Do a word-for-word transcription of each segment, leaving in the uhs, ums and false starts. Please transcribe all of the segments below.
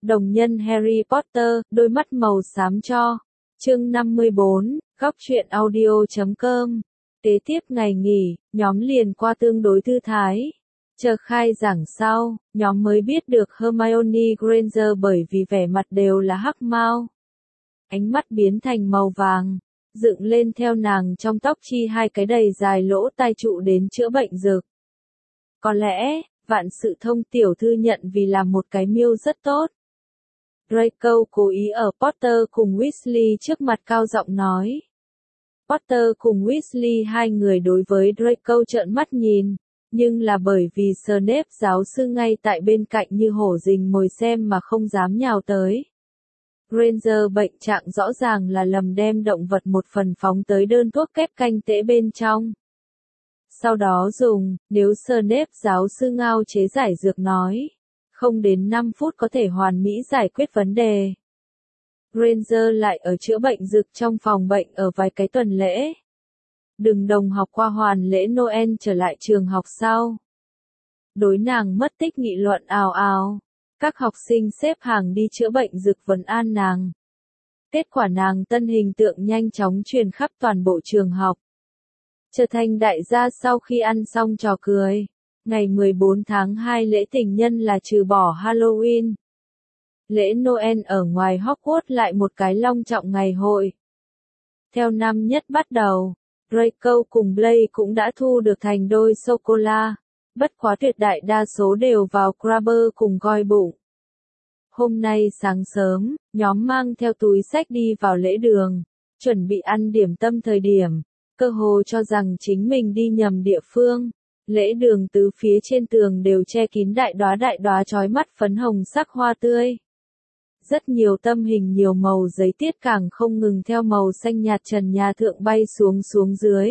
Đồng nhân Harry Potter, đôi mắt màu xám cho. Chương năm mươi bốn, góc truyện audio chấm com. Kế tiếp ngày nghỉ, nhóm liền qua tương đối thư thái. Chờ khai giảng sau, nhóm mới biết được Hermione Granger bởi vì vẻ mặt đều là hắc mao. Ánh mắt biến thành màu vàng, dựng lên theo nàng trong tóc chi hai cái đầy dài lỗ tai trụ đến chữa bệnh dược. Có lẽ, vạn sự thông tiểu thư nhận vì là một cái miêu rất tốt. Draco cố ý ở Potter cùng Weasley trước mặt cao giọng nói. Potter cùng Weasley hai người đối với Draco trợn mắt nhìn, nhưng là bởi vì Snape giáo sư ngay tại bên cạnh như hổ rình mồi xem mà không dám nhào tới. Granger bệnh trạng rõ ràng là lầm đem động vật một phần phóng tới đơn thuốc kép canh tễ bên trong. Sau đó dùng, nếu Snape giáo sư ngao chế giải dược nói, không đến năm phút có thể hoàn mỹ giải quyết vấn đề. Granger lại ở chữa bệnh dược trong phòng bệnh ở vài cái tuần lễ. Đừng đồng học qua hoàn lễ Noel trở lại trường học sau. Đối nàng mất tích nghị luận ào ào. Các học sinh xếp hàng đi chữa bệnh dược vấn an nàng. Kết quả nàng tân hình tượng nhanh chóng truyền khắp toàn bộ trường học. Trở thành đại gia sau khi ăn xong trò cười. Ngày mười bốn tháng hai lễ tình nhân là trừ bỏ Halloween. Lễ Noel ở ngoài Hogwarts lại một cái long trọng ngày hội. Theo năm nhất bắt đầu, Draco cùng Blaise cũng đã thu được thành đôi sô-cô-la. Bất quá tuyệt đại đa số đều vào Crabber cùng Goi bụng. Hôm nay sáng sớm, nhóm mang theo túi xách đi vào lễ đường, chuẩn bị ăn điểm tâm thời điểm, cơ hồ cho rằng chính mình đi nhầm địa phương. Lễ đường tứ phía trên tường đều che kín đại đóa đại đóa chói mắt phấn hồng sắc hoa tươi. Rất nhiều tâm hình nhiều màu giấy tiết càng không ngừng theo màu xanh nhạt trần nhà thượng bay xuống xuống dưới.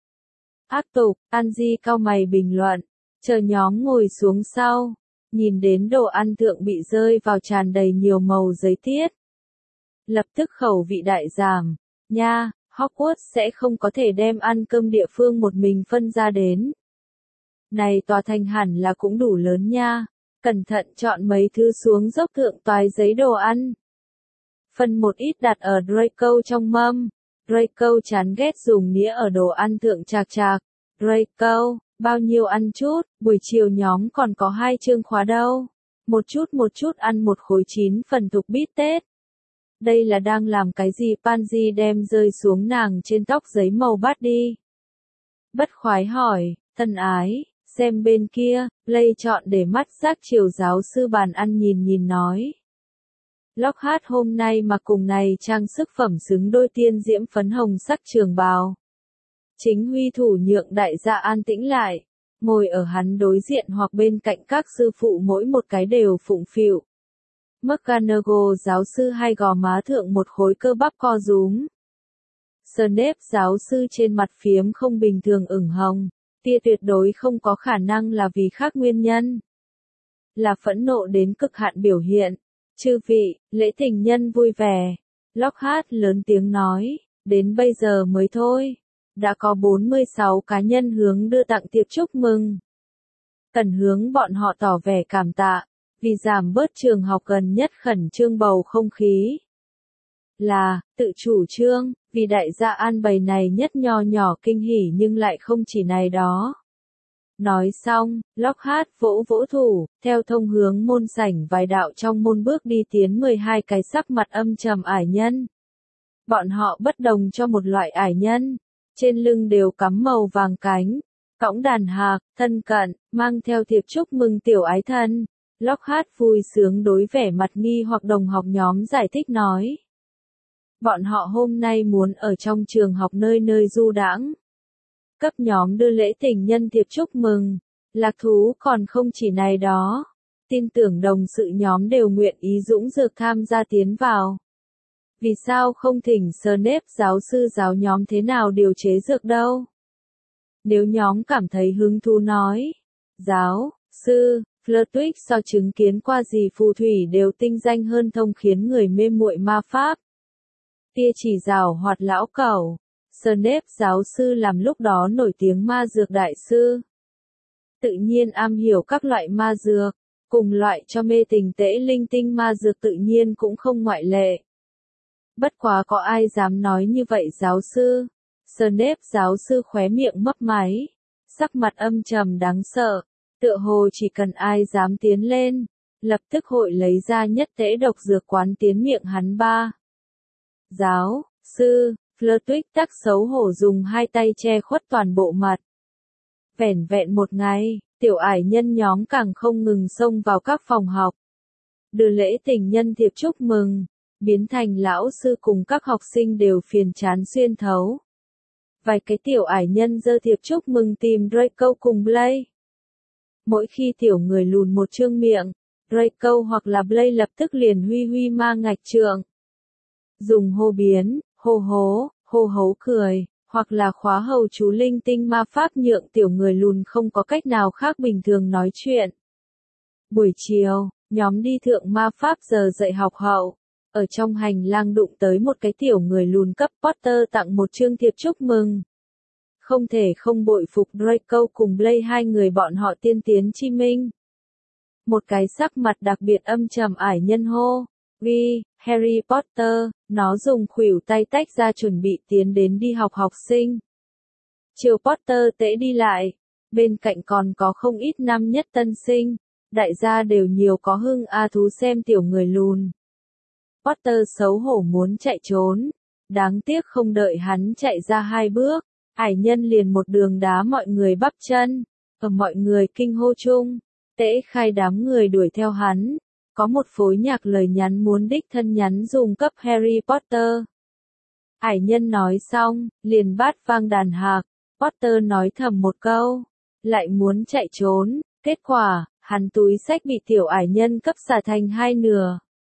Ác tục, Angie cau mày bình luận, chờ nhóm ngồi xuống sau, nhìn đến đồ ăn thượng bị rơi vào tràn đầy nhiều màu giấy tiết. Lập tức khẩu vị đại giảm, nha, Hogwarts sẽ không có thể đem ăn cơm địa phương một mình phân ra đến. Này tòa thành hẳn là cũng đủ lớn nha, cẩn thận chọn mấy thứ xuống dốc thượng toái giấy đồ ăn. Phân một ít đặt ở Draco trong mâm, Draco chán ghét dùng nĩa ở đồ ăn thượng chạc chạc. Draco, bao nhiêu ăn chút, buổi chiều nhóm còn có hai chương khóa đâu. Một chút một chút ăn một khối chín phần thục bít tết. Đây là đang làm cái gì? Pansy đem rơi xuống nàng trên tóc giấy màu bát đi. Bất khoái hỏi, thân ái, xem bên kia, Blaise chọn để mắt giác chiều giáo sư bàn ăn nhìn nhìn nói. Lockhart hôm nay mặc cùng này trang sức phẩm xứng đôi tiên diễm phấn hồng sắc trường bào. Chính huy thủ nhượng đại gia an tĩnh lại, ngồi ở hắn đối diện hoặc bên cạnh các sư phụ mỗi một cái đều phụng phịu. McGonagall giáo sư hai gò má thượng một khối cơ bắp co rúm. Snape giáo sư trên mặt phiếm không bình thường ửng hồng, tia tuyệt đối không có khả năng là vì khác nguyên nhân. Là phẫn nộ đến cực hạn biểu hiện. Chư vị, lễ tình nhân vui vẻ. Lockhart lớn tiếng nói, đến bây giờ mới thôi. Đã có bốn mươi sáu cá nhân hướng đưa tặng thiệp chúc mừng. Cần hướng bọn họ tỏ vẻ cảm tạ, vì giảm bớt trường học gần nhất khẩn trương bầu không khí. Là, tự chủ trương, vì đại gia an bày này nhất nho nhỏ kinh hỉ nhưng lại không chỉ này đó. Nói xong, Lockhart vỗ vỗ thủ, theo thông hướng môn sảnh vài đạo trong môn bước đi tiến mười hai cái sắc mặt âm trầm ải nhân. Bọn họ bất đồng cho một loại ải nhân. Trên lưng đều cắm màu vàng cánh, cõng đàn hạc, thân cận, mang theo thiệp chúc mừng tiểu ái thân. Lockhart vui sướng đối vẻ mặt nghi hoặc đồng học nhóm giải thích nói. Bọn họ hôm nay muốn ở trong trường học nơi nơi du đãng. Cấp nhóm đưa lễ tình nhân thiệp chúc mừng. Lạc thú còn không chỉ này đó. Tin tưởng đồng sự nhóm đều nguyện ý dũng dược tham gia tiến vào. Vì sao không thỉnh Snape giáo sư giáo nhóm thế nào điều chế dược đâu? Nếu nhóm cảm thấy hứng thú nói. Giáo, sư, Flitwick so chứng kiến qua gì phù thủy đều tinh danh hơn thông khiến người mê muội ma pháp. Tia chỉ rào hoạt lão cẩu. Snape giáo sư làm lúc đó nổi tiếng ma dược đại sư. Tự nhiên am hiểu các loại ma dược. Cùng loại cho mê tình tễ linh tinh ma dược tự nhiên cũng không ngoại lệ. Bất quá có ai dám nói như vậy giáo sư? Snape giáo sư khóe miệng mấp máy, sắc mặt âm trầm đáng sợ, tựa hồ chỉ cần ai dám tiến lên, lập tức hội lấy ra nhất tễ độc dược quán tiến miệng hắn ba. Giáo sư, Flitwick tắc xấu hổ dùng hai tay che khuất toàn bộ mặt. Vẻn vẹn một ngày, tiểu ải nhân nhóm càng không ngừng xông vào các phòng học. Đưa lễ tình nhân thiệp chúc mừng, biến thành lão sư cùng các học sinh đều phiền chán xuyên thấu. Vài cái tiểu ải nhân dơ thiệp chúc mừng tìm Draco cùng Blake. Mỗi khi tiểu người lùn một trương miệng, Draco hoặc là Blake lập tức liền huy huy ma ngạch trượng. Dùng hô biến, hô hố, hô hấu cười, hoặc là khóa hầu chú linh tinh ma pháp nhượng tiểu người lùn không có cách nào khác bình thường nói chuyện. Buổi chiều, nhóm đi thượng ma pháp giờ dạy học hậu, ở trong hành lang đụng tới một cái tiểu người lùn cấp Potter tặng một chương thiệp chúc mừng. Không thể không bội phục Draco cùng Blake hai người bọn họ tiên tiến chi minh. Một cái sắc mặt đặc biệt âm trầm ải nhân hô, ghi, Harry Potter, nó dùng khuỷu tay tách ra chuẩn bị tiến đến đi học học sinh. Chiều Potter tễ đi lại, bên cạnh còn có không ít năm nhất tân sinh, đại gia đều nhiều có hưng a thú xem tiểu người lùn. Potter xấu hổ muốn chạy trốn, đáng tiếc không đợi hắn chạy ra hai bước, ải nhân liền một đường đá mọi người bắp chân, ở mọi người kinh hô chung, tễ khai đám người đuổi theo hắn, có một phối nhạc lời nhắn muốn đích thân nhắn dùng cấp Harry Potter. Ải nhân nói xong, liền bát vang đàn hạc, Potter nói thầm một câu, lại muốn chạy trốn, kết quả, hắn túi xách bị tiểu ải nhân cấp xả thành hai nửa.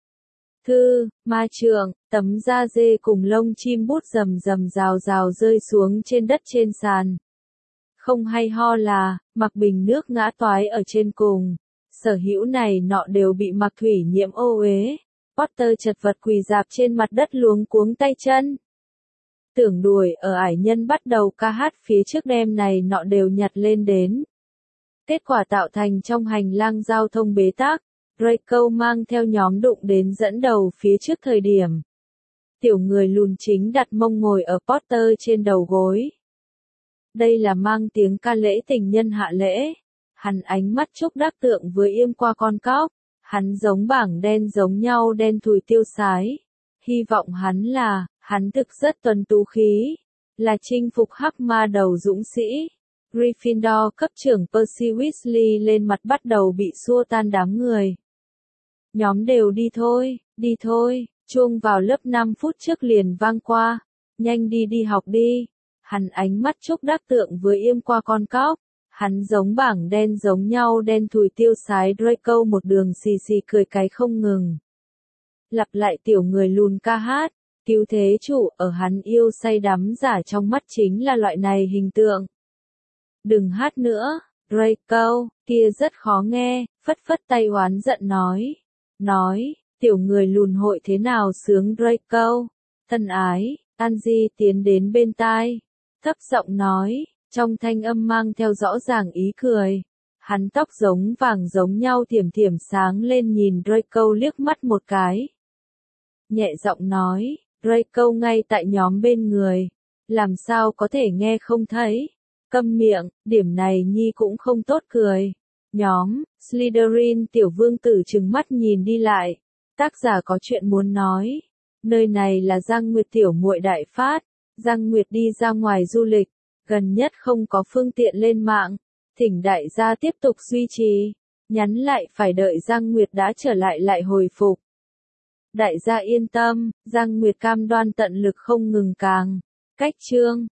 Thư, ma trượng, tấm da dê cùng lông chim bút rầm rầm rào rào rơi xuống trên đất trên sàn. Không hay ho là, mặc bình nước ngã toái ở trên cùng. Sở hữu này nọ đều bị mặc thủy nhiễm ô uế. Potter chật vật quỳ dạp trên mặt đất luống cuống tay chân. Tưởng đuổi ở ải nhân bắt đầu ca hát phía trước đêm này nọ đều nhặt lên đến. Kết quả tạo thành trong hành lang giao thông bế tắc. Draco mang theo nhóm đụng đến dẫn đầu phía trước thời điểm. Tiểu người lùn chính đặt mông ngồi ở Potter trên đầu gối. Đây là mang tiếng ca lễ tình nhân hạ lễ. Hắn ánh mắt chúc đắc tượng vừa im qua con cóc. Hắn giống bảng đen giống nhau đen thùi tiêu sái. Hy vọng hắn là, hắn thực rất tuần tú khí. Là chinh phục hắc ma đầu dũng sĩ. Gryffindor cấp trưởng Percy Weasley lên mặt bắt đầu bị xua tan đám người. Nhóm đều đi thôi, đi thôi, chuông vào lớp năm phút trước liền vang qua, nhanh đi đi học đi. Hắn ánh mắt chúc đắc tượng vừa im qua con cóc, hắn giống bảng đen giống nhau đen thùi tiêu sái Draco một đường xì xì cười cái không ngừng. Lặp lại tiểu người lùn ca hát, cứu thế chủ ở hắn yêu say đắm giả trong mắt chính là loại này hình tượng. Đừng hát nữa, Draco, kia rất khó nghe, phất phất tay oán giận nói. Nói, tiểu người lùn hội thế nào sướng Draco, thân ái, Angie tiến đến bên tai, thấp giọng nói, trong thanh âm mang theo rõ ràng ý cười. Hắn tóc giống vàng giống nhau thiểm thiểm sáng lên nhìn Draco liếc mắt một cái. Nhẹ giọng nói, Draco ngay tại nhóm bên người, làm sao có thể nghe không thấy, câm miệng, điểm này nhi cũng không tốt cười. Nhóm, Slytherin tiểu vương tử trừng mắt nhìn đi lại, tác giả có chuyện muốn nói. Nơi này là Giang Nguyệt tiểu muội đại phát, Giang Nguyệt đi ra ngoài du lịch, gần nhất không có phương tiện lên mạng, thỉnh đại gia tiếp tục duy trì, nhắn lại phải đợi Giang Nguyệt đã trở lại lại hồi phục. Đại gia yên tâm, Giang Nguyệt cam đoan tận lực không ngừng càng, cách chương.